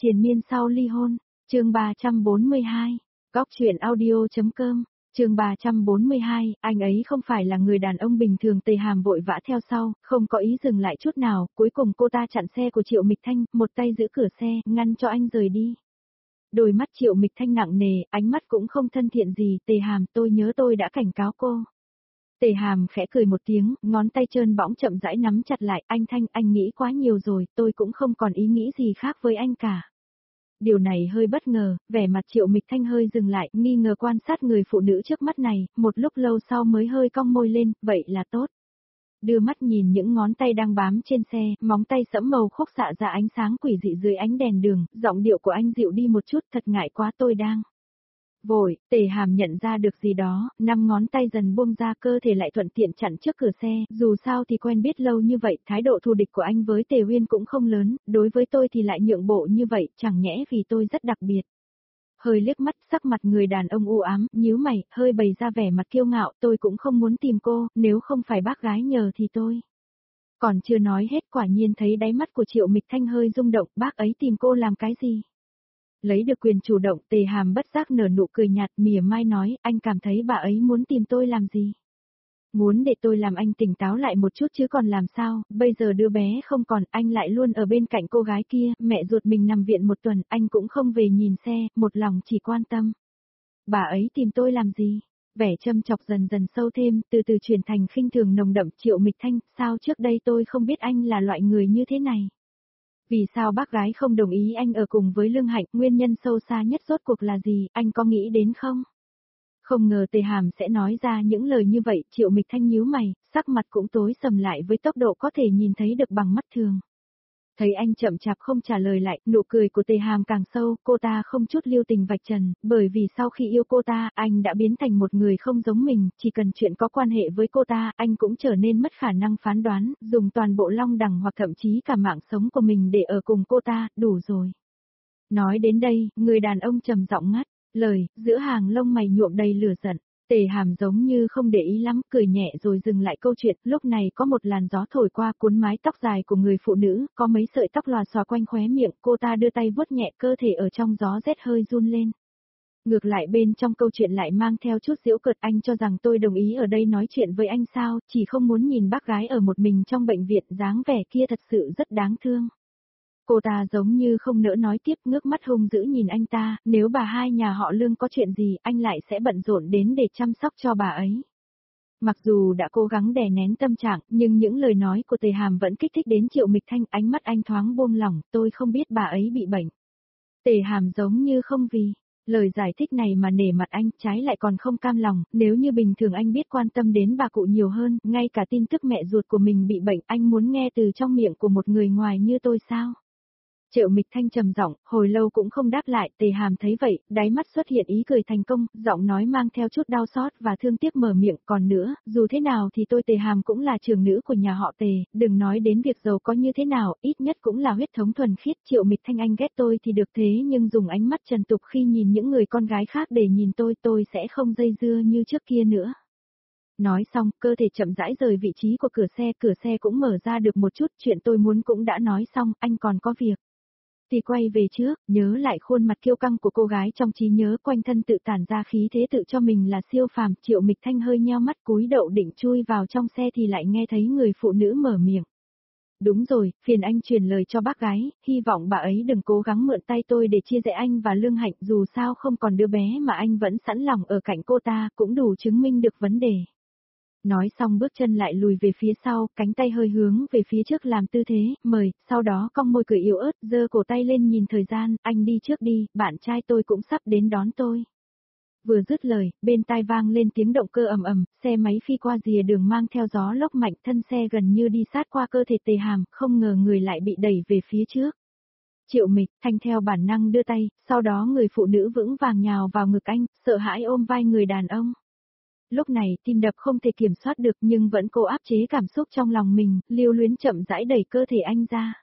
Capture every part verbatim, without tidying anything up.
Triền miên sau ly hôn, chương ba trăm bốn mươi hai, góc truyện audio.com, chương ba trăm bốn mươi hai, anh ấy không phải là người đàn ông bình thường. Tề Hàm vội vã theo sau, không có ý dừng lại chút nào, cuối cùng cô ta chặn xe của Triệu Mịch Thanh, một tay giữ cửa xe, ngăn cho anh rời đi. Đôi mắt Triệu Mịch Thanh nặng nề, ánh mắt cũng không thân thiện gì. Tề Hàm, tôi nhớ tôi đã cảnh cáo cô. Tề Hàm khẽ cười một tiếng, ngón tay trơn bõng chậm rãi nắm chặt lại. Anh Thanh, anh nghĩ quá nhiều rồi, tôi cũng không còn ý nghĩ gì khác với anh cả. Điều này hơi bất ngờ, vẻ mặt Triệu Mịch Thanh hơi dừng lại, nghi ngờ quan sát người phụ nữ trước mắt này, một lúc lâu sau mới hơi cong môi lên, vậy là tốt. Đưa mắt nhìn những ngón tay đang bám trên xe, móng tay sẫm màu khúc xạ ra ánh sáng quỷ dị dưới ánh đèn đường, giọng điệu của anh dịu đi một chút, thật ngại quá tôi đang vội. Tề Hàm nhận ra được gì đó, năm ngón tay dần buông ra, cơ thể lại thuận tiện chặn trước cửa xe, dù sao thì quen biết lâu như vậy, thái độ thù địch của anh với Tề Uyên cũng không lớn, đối với tôi thì lại nhượng bộ như vậy, chẳng nhẽ vì tôi rất đặc biệt. Hơi liếc mắt, sắc mặt người đàn ông u ám, nhíu mày, hơi bày ra vẻ mặt kiêu ngạo, tôi cũng không muốn tìm cô, nếu không phải bác gái nhờ thì tôi. Còn chưa nói hết, quả nhiên thấy đáy mắt của Triệu Mịch Thanh hơi rung động, bác ấy tìm cô làm cái gì? Lấy được quyền chủ động, Tề Hàm bất giác nở nụ cười nhạt, mỉa mai nói, anh cảm thấy bà ấy muốn tìm tôi làm gì? Muốn để tôi làm anh tỉnh táo lại một chút chứ còn làm sao, bây giờ đứa bé không còn, anh lại luôn ở bên cạnh cô gái kia, mẹ ruột mình nằm viện một tuần, anh cũng không về nhìn xe, một lòng chỉ quan tâm. Bà ấy tìm tôi làm gì? Vẻ châm chọc dần dần sâu thêm, từ từ chuyển thành khinh thường nồng đậm. Triệu Mịch Thanh, sao trước đây tôi không biết anh là loại người như thế này? Vì sao bác gái không đồng ý anh ở cùng với Lương Hạnh, nguyên nhân sâu xa nhất rốt cuộc là gì, anh có nghĩ đến không? Không ngờ Tề Hàm sẽ nói ra những lời như vậy, Triệu Mịch Thanh nhíu mày, sắc mặt cũng tối sầm lại với tốc độ có thể nhìn thấy được bằng mắt thường. Thấy anh chậm chạp không trả lời lại, nụ cười của Tề Hàm càng sâu, cô ta không chút lưu tình vạch trần, bởi vì sau khi yêu cô ta, anh đã biến thành một người không giống mình, chỉ cần chuyện có quan hệ với cô ta, anh cũng trở nên mất khả năng phán đoán, dùng toàn bộ long đằng hoặc thậm chí cả mạng sống của mình để ở cùng cô ta, đủ rồi. Nói đến đây, người đàn ông trầm giọng ngắt lời, giữa hàng lông mày nhuộm đầy lửa giận. Tề Hàm giống như không để ý lắm, cười nhẹ rồi dừng lại câu chuyện, lúc này có một làn gió thổi qua cuốn mái tóc dài của người phụ nữ, có mấy sợi tóc lòa xòa quanh khóe miệng, cô ta đưa tay vuốt nhẹ cơ thể ở trong gió rét hơi run lên. Ngược lại bên trong câu chuyện lại mang theo chút giễu cợt, anh cho rằng tôi đồng ý ở đây nói chuyện với anh sao, chỉ không muốn nhìn bác gái ở một mình trong bệnh viện, dáng vẻ kia thật sự rất đáng thương. Cô ta giống như không nỡ nói tiếp, ngước mắt hung dữ nhìn anh ta, nếu bà hai nhà họ Lương có chuyện gì, anh lại sẽ bận rộn đến để chăm sóc cho bà ấy. Mặc dù đã cố gắng đè nén tâm trạng, nhưng những lời nói của Tề Hàm vẫn kích thích đến Triệu Mịch Thanh, ánh mắt anh thoáng buông lỏng, tôi không biết bà ấy bị bệnh. Tề Hàm giống như không vì lời giải thích này mà nể mặt anh, trái lại còn không cam lòng, nếu như bình thường anh biết quan tâm đến bà cụ nhiều hơn, ngay cả tin tức mẹ ruột của mình bị bệnh, anh muốn nghe từ trong miệng của một người ngoài như tôi sao? Triệu Mịch Thanh trầm giọng, hồi lâu cũng không đáp lại. Tề Hàm thấy vậy, đáy mắt xuất hiện ý cười thành công, giọng nói mang theo chút đau xót và thương tiếc mở miệng, còn nữa, dù thế nào thì tôi Tề Hàm cũng là trưởng nữ của nhà họ Tề, đừng nói đến việc giàu có như thế nào, ít nhất cũng là huyết thống thuần khiết. Triệu Mịch Thanh, anh ghét tôi thì được, thế nhưng dùng ánh mắt trần tục khi nhìn những người con gái khác để nhìn tôi, tôi sẽ không dây dưa như trước kia nữa. Nói xong, cơ thể chậm rãi rời vị trí của cửa xe, cửa xe cũng mở ra được một chút, chuyện tôi muốn cũng đã nói xong, anh còn có việc. Thì quay về trước, nhớ lại khuôn mặt kiêu căng của cô gái trong trí nhớ, quanh thân tự tản ra khí thế tự cho mình là siêu phàm. Triệu Mịch Thanh hơi nheo mắt cúi đậu định chui vào trong xe thì lại nghe thấy người phụ nữ mở miệng. Đúng rồi, phiền anh truyền lời cho bác gái, hy vọng bà ấy đừng cố gắng mượn tay tôi để chia rẽ anh và Lương Hạnh, dù sao không còn đứa bé mà anh vẫn sẵn lòng ở cạnh cô ta, cũng đủ chứng minh được vấn đề. Nói xong bước chân lại lùi về phía sau, cánh tay hơi hướng về phía trước làm tư thế, mời, sau đó cong môi cười yếu ớt, giơ cổ tay lên nhìn thời gian, anh đi trước đi, bạn trai tôi cũng sắp đến đón tôi. Vừa dứt lời, bên tai vang lên tiếng động cơ ầm ầm, xe máy phi qua rìa đường mang theo gió lốc mạnh, thân xe gần như đi sát qua cơ thể Tề Hàm, không ngờ người lại bị đẩy về phía trước. Triệu Mịch Thanh theo bản năng đưa tay, sau đó người phụ nữ vững vàng nhào vào ngực anh, sợ hãi ôm vai người đàn ông. Lúc này tim đập không thể kiểm soát được nhưng vẫn cố áp chế cảm xúc trong lòng mình, lưu luyến chậm rãi đẩy cơ thể anh ra.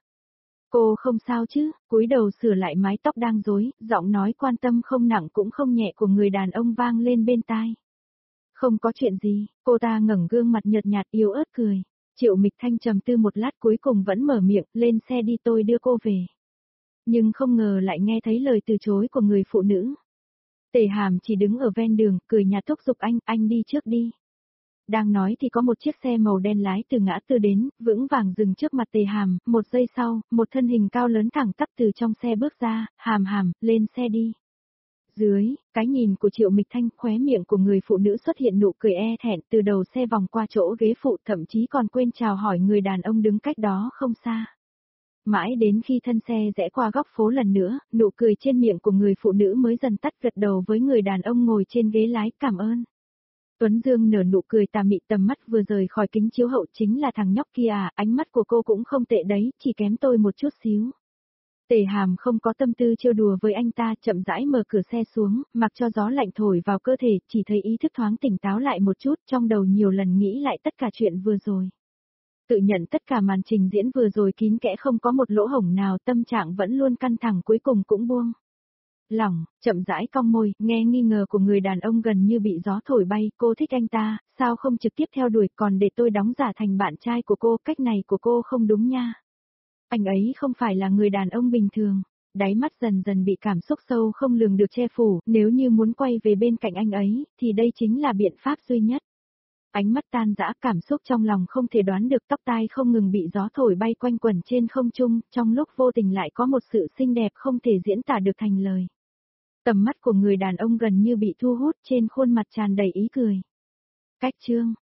Cô không sao chứ, cúi đầu sửa lại mái tóc đang rối, giọng nói quan tâm không nặng cũng không nhẹ của người đàn ông vang lên bên tai. Không có chuyện gì, cô ta ngẩng gương mặt nhợt nhạt yếu ớt cười. Triệu Mịch Thanh trầm tư một lát cuối cùng vẫn mở miệng, lên xe đi tôi đưa cô về. Nhưng không ngờ lại nghe thấy lời từ chối của người phụ nữ. Tề Hàm chỉ đứng ở ven đường, cười nhạt thúc giục anh, anh đi trước đi. Đang nói thì có một chiếc xe màu đen lái từ ngã tư đến, vững vàng dừng trước mặt Tề Hàm, một giây sau, một thân hình cao lớn thẳng tắp từ trong xe bước ra, Hàm Hàm, lên xe đi. Dưới, cái nhìn của Triệu Mịch Thanh, khóe miệng của người phụ nữ xuất hiện nụ cười e thẹn, từ đầu xe vòng qua chỗ ghế phụ, thậm chí còn quên chào hỏi người đàn ông đứng cách đó không xa. Mãi đến khi thân xe rẽ qua góc phố lần nữa, nụ cười trên miệng của người phụ nữ mới dần tắt, gật đầu với người đàn ông ngồi trên ghế lái, cảm ơn. Tuấn Dương nở nụ cười tà mị, tầm mắt vừa rời khỏi kính chiếu hậu, chính là thằng nhóc kia à, ánh mắt của cô cũng không tệ đấy, chỉ kém tôi một chút xíu. Tề Hàm không có tâm tư trêu đùa với anh ta, chậm rãi mở cửa xe xuống, mặc cho gió lạnh thổi vào cơ thể, chỉ thấy ý thức thoáng tỉnh táo lại một chút, trong đầu nhiều lần nghĩ lại tất cả chuyện vừa rồi. Tự nhận tất cả màn trình diễn vừa rồi kín kẽ không có một lỗ hổng nào, tâm trạng vẫn luôn căng thẳng, cuối cùng cũng buông lỏng, chậm rãi cong môi, nghe nghi ngờ của người đàn ông gần như bị gió thổi bay, cô thích anh ta, sao không trực tiếp theo đuổi, còn để tôi đóng giả thành bạn trai của cô, cách này của cô không đúng nha. Anh ấy không phải là người đàn ông bình thường. Đáy mắt dần dần bị cảm xúc sâu không lường được che phủ, nếu như muốn quay về bên cạnh anh ấy, thì đây chính là biện pháp duy nhất. Ánh mắt tan rã, cảm xúc trong lòng không thể đoán được, tóc tai không ngừng bị gió thổi bay quanh quẩn trên không trung, trong lúc vô tình lại có một sự xinh đẹp không thể diễn tả được thành lời. Tầm mắt của người đàn ông gần như bị thu hút, trên khuôn mặt tràn đầy ý cười. Cách chương